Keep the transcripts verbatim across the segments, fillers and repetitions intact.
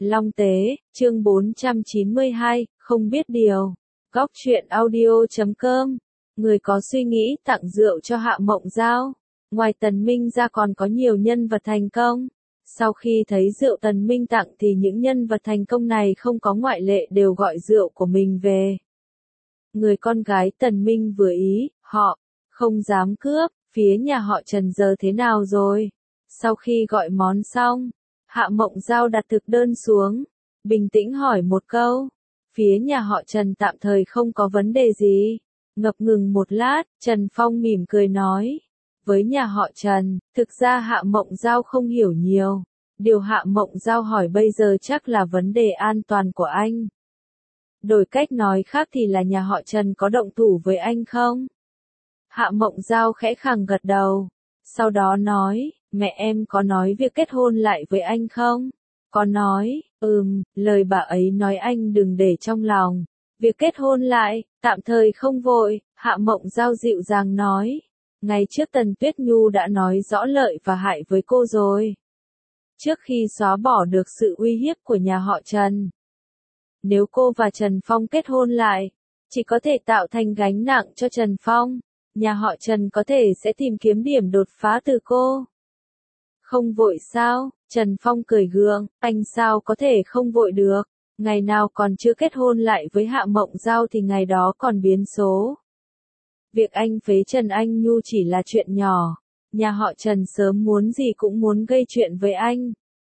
Long Tế, chương bốn trăm chín mươi hai, không biết điều. Góc truyện audio chấm com. Người có suy nghĩ tặng rượu cho Hạ Mộng Giao. Ngoài Tần Minh ra còn có nhiều nhân vật thành công. Sau khi thấy rượu Tần Minh tặng thì những nhân vật thành công này không có ngoại lệ đều gọi rượu của mình về. Người con gái Tần Minh vừa ý, họ không dám cướp. Phía nhà họ Trần giờ thế nào rồi? Sau khi gọi món xong, Hạ Mộng Giao đặt thực đơn xuống, bình tĩnh hỏi một câu. Phía nhà họ Trần tạm thời không có vấn đề gì. Ngập ngừng một lát, Trần Phong mỉm cười nói. Với nhà họ Trần, thực ra Hạ Mộng Giao không hiểu nhiều. Điều Hạ Mộng Giao hỏi bây giờ chắc là vấn đề an toàn của anh. Đổi cách nói khác thì là nhà họ Trần có động thủ với anh không? Hạ Mộng Giao khẽ khàng gật đầu. Sau đó nói, mẹ em có nói việc kết hôn lại với anh không? Có nói, ừm, lời bà ấy nói anh đừng để trong lòng. Việc kết hôn lại, tạm thời không vội, Hạ Mộng Giao dịu dàng nói. Ngày trước Tần Tuyết Nhu đã nói rõ lợi và hại với cô rồi. Trước khi xóa bỏ được sự uy hiếp của nhà họ Trần. Nếu cô và Trần Phong kết hôn lại, chỉ có thể tạo thành gánh nặng cho Trần Phong. Nhà họ Trần có thể sẽ tìm kiếm điểm đột phá từ cô. Không vội sao? Trần Phong cười gượng, anh sao có thể không vội được. Ngày nào còn chưa kết hôn lại với Hạ Mộng Giao thì ngày đó còn biến số. Việc anh phế Trần Anh Nhu chỉ là chuyện nhỏ. Nhà họ Trần sớm muốn gì cũng muốn gây chuyện với anh.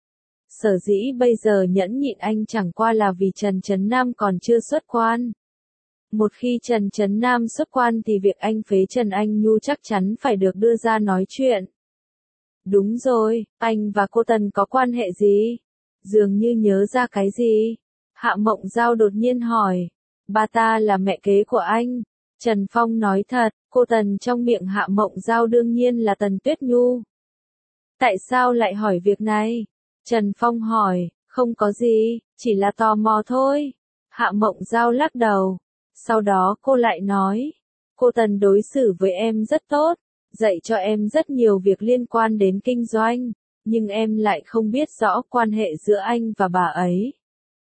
Sở dĩ bây giờ nhẫn nhịn anh chẳng qua là vì Trần Trấn Nam còn chưa xuất quan. Một khi Trần Trấn Nam xuất quan thì việc anh phế Trần Anh Nhu chắc chắn phải được đưa ra nói chuyện. Đúng rồi, anh và cô Tần có quan hệ gì? Dường như nhớ ra cái gì? Hạ Mộng Giao đột nhiên hỏi. Bà ta là mẹ kế của anh. Trần Phong nói thật, cô Tần trong miệng Hạ Mộng Giao đương nhiên là Tần Tuyết Nhu. Tại sao lại hỏi việc này? Trần Phong hỏi, không có gì, chỉ là tò mò thôi. Hạ Mộng Giao lắc đầu. Sau đó cô lại nói, cô Tần đối xử với em rất tốt, dạy cho em rất nhiều việc liên quan đến kinh doanh, nhưng em lại không biết rõ quan hệ giữa anh và bà ấy.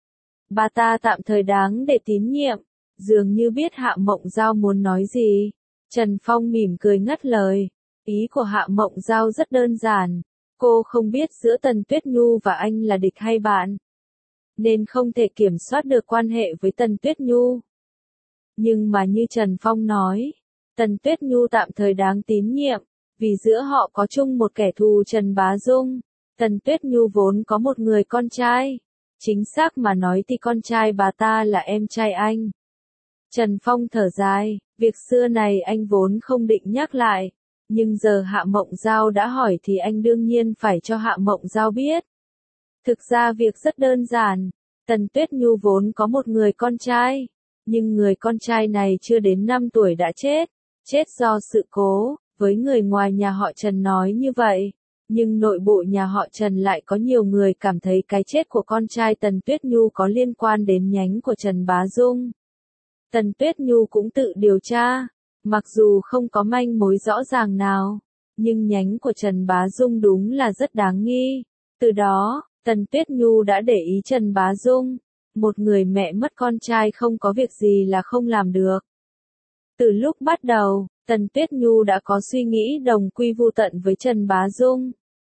Bà ta tạm thời đáng để tín nhiệm, dường như biết Hạ Mộng Giao muốn nói gì. Trần Phong mỉm cười ngắt lời, ý của Hạ Mộng Giao rất đơn giản, cô không biết giữa Tần Tuyết Nhu và anh là địch hay bạn, nên không thể kiểm soát được quan hệ với Tần Tuyết Nhu. Nhưng mà như Trần Phong nói, Tần Tuyết Nhu tạm thời đáng tín nhiệm, vì giữa họ có chung một kẻ thù Trần Bá Dung. Tần Tuyết Nhu vốn có một người con trai, chính xác mà nói thì con trai bà ta là em trai anh. Trần Phong thở dài, việc xưa này anh vốn không định nhắc lại, nhưng giờ Hạ Mộng Giao đã hỏi thì anh đương nhiên phải cho Hạ Mộng Giao biết. Thực ra việc rất đơn giản, Tần Tuyết Nhu vốn có một người con trai. Nhưng người con trai này chưa đến năm tuổi đã chết, chết do sự cố, với người ngoài nhà họ Trần nói như vậy. Nhưng nội bộ nhà họ Trần lại có nhiều người cảm thấy cái chết của con trai Tần Tuyết Nhu có liên quan đến nhánh của Trần Bá Dung. Tần Tuyết Nhu cũng tự điều tra, mặc dù không có manh mối rõ ràng nào, nhưng nhánh của Trần Bá Dung đúng là rất đáng nghi. Từ đó, Tần Tuyết Nhu đã để ý Trần Bá Dung. Một người mẹ mất con trai không có việc gì là không làm được. Từ lúc bắt đầu, Tần Tuyết Nhu đã có suy nghĩ đồng quy vu tận với Trần Bá Dung.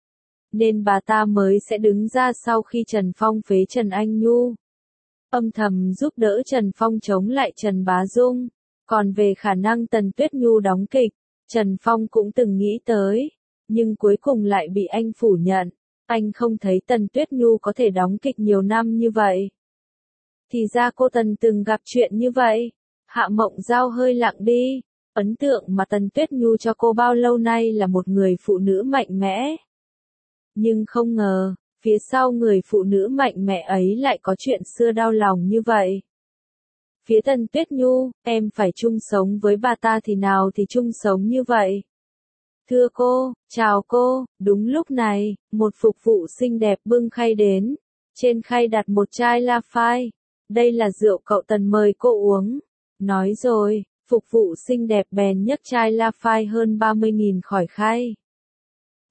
Nên bà ta mới sẽ đứng ra sau khi Trần Phong phế Trần Anh Nhu. Âm thầm giúp đỡ Trần Phong chống lại Trần Bá Dung. Còn về khả năng Tần Tuyết Nhu đóng kịch, Trần Phong cũng từng nghĩ tới. Nhưng cuối cùng lại bị anh phủ nhận. Anh không thấy Tần Tuyết Nhu có thể đóng kịch nhiều năm như vậy. Thì ra cô Tần từng gặp chuyện như vậy. Hạ Mộng Giao hơi lặng đi. Ấn tượng mà Tần Tuyết Nhu cho cô bao lâu nay là một người phụ nữ mạnh mẽ. Nhưng không ngờ, phía sau người phụ nữ mạnh mẽ ấy lại có chuyện xưa đau lòng như vậy. Phía Tần Tuyết Nhu, em phải chung sống với bà ta thì nào thì chung sống như vậy. Thưa cô, chào cô, đúng lúc này, một phục vụ xinh đẹp bưng khay đến. Trên khay đặt một chai La Phai. Đây là rượu cậu Tần mời cô uống. Nói rồi, phục vụ xinh đẹp bèn nhấc chai La Phai hơn ba mươi nghìn khỏi khay.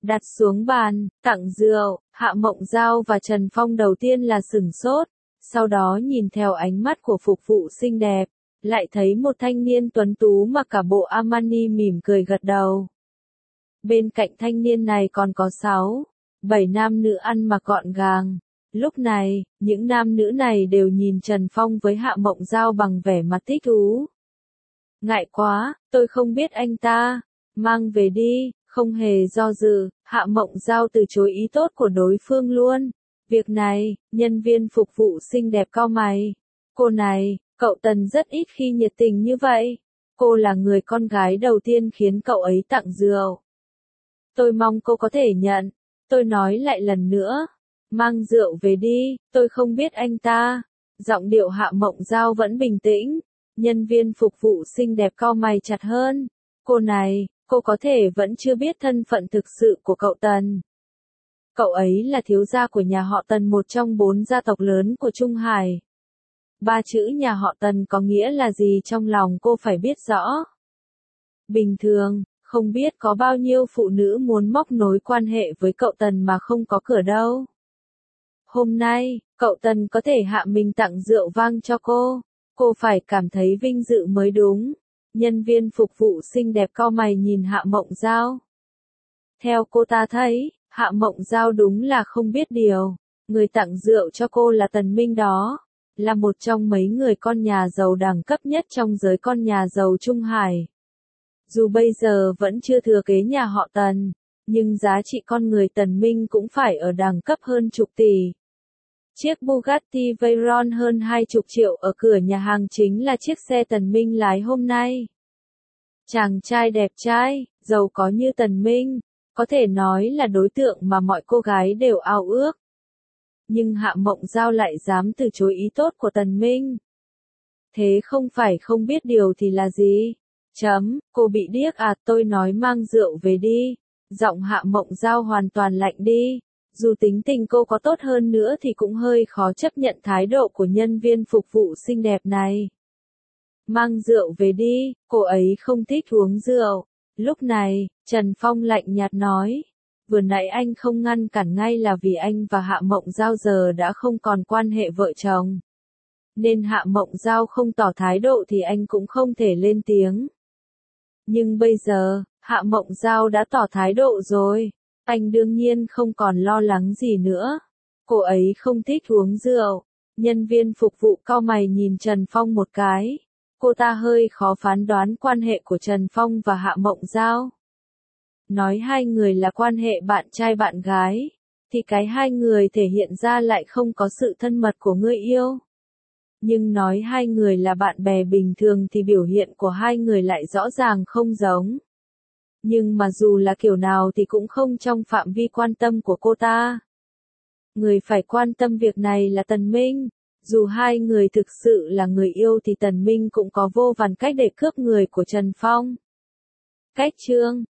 đặt xuống bàn, tặng rượu, Hạ Mộng Giao và Trần Phong đầu tiên là sửng sốt, sau đó nhìn theo ánh mắt của phục vụ xinh đẹp, lại thấy một thanh niên tuấn tú mặc cả bộ Armani mỉm cười gật đầu. Bên cạnh thanh niên này còn có sáu, bảy nam nữ ăn mặc gọn gàng. Lúc này, những nam nữ này đều nhìn Trần Phong với Hạ Mộng Giao bằng vẻ mặt thích thú. Ngại quá, tôi không biết anh ta, mang về đi, không hề do dự, Hạ Mộng Giao từ chối ý tốt của đối phương luôn. Việc này, nhân viên phục vụ xinh đẹp cau mày. Cô này, cậu Tần rất ít khi nhiệt tình như vậy. Cô là người con gái đầu tiên khiến cậu ấy tặng rượu. Tôi mong cô có thể nhận. Tôi nói lại lần nữa. Mang rượu về đi, tôi không biết anh ta. Giọng điệu Hạ Mộng Giao vẫn bình tĩnh. Nhân viên phục vụ xinh đẹp cau mày chặt hơn. Cô này, cô có thể vẫn chưa biết thân phận thực sự của cậu Tần. Cậu ấy là thiếu gia của nhà họ Tần, một trong bốn gia tộc lớn của Trung Hải. Ba chữ nhà họ Tần có nghĩa là gì trong lòng cô phải biết rõ. Bình thường, không biết có bao nhiêu phụ nữ muốn móc nối quan hệ với cậu Tần mà không có cửa đâu. Hôm nay, cậu Tần có thể hạ mình tặng rượu vang cho cô. Cô phải cảm thấy vinh dự mới đúng. Nhân viên phục vụ xinh đẹp cau mày nhìn Hạ Mộng Giao. Theo cô ta thấy, Hạ Mộng Giao đúng là không biết điều. Người tặng rượu cho cô là Tần Minh đó. Là một trong mấy người con nhà giàu đẳng cấp nhất trong giới con nhà giàu Trung Hải. Dù bây giờ vẫn chưa thừa kế nhà họ Tần, nhưng giá trị con người Tần Minh cũng phải ở đẳng cấp hơn chục tỷ. Chiếc Bugatti Veyron hơn hai chục triệu ở cửa nhà hàng chính là chiếc xe Tần Minh lái hôm nay. Chàng trai đẹp trai, giàu có như Tần Minh, có thể nói là đối tượng mà mọi cô gái đều ao ước. Nhưng Hạ Mộng Giao lại dám từ chối ý tốt của Tần Minh. Thế không phải không biết điều thì là gì? Chấm, cô bị điếc à, tôi nói mang rượu về đi. Giọng Hạ Mộng Giao hoàn toàn lạnh đi. Dù tính tình cô có tốt hơn nữa thì cũng hơi khó chấp nhận thái độ của nhân viên phục vụ xinh đẹp này. Mang rượu về đi, cô ấy không thích uống rượu. Lúc này, Trần Phong lạnh nhạt nói. Vừa nãy anh không ngăn cản ngay là vì anh và Hạ Mộng Giao giờ đã không còn quan hệ vợ chồng. Nên Hạ Mộng Giao không tỏ thái độ thì anh cũng không thể lên tiếng. Nhưng bây giờ, Hạ Mộng Giao đã tỏ thái độ rồi. Anh đương nhiên không còn lo lắng gì nữa. Cô ấy không thích uống rượu. Nhân viên phục vụ cau mày nhìn Trần Phong một cái. Cô ta hơi khó phán đoán quan hệ của Trần Phong và Hạ Mộng Giao. Nói hai người là quan hệ bạn trai bạn gái, thì cái hai người thể hiện ra lại không có sự thân mật của người yêu. Nhưng nói hai người là bạn bè bình thường thì biểu hiện của hai người lại rõ ràng không giống. Nhưng mà dù là kiểu nào thì cũng không trong phạm vi quan tâm của cô ta. Người phải quan tâm việc này là Tần Minh. Dù hai người thực sự là người yêu thì Tần Minh cũng có vô vàn cách để cướp người của Trần Phong. Cách chương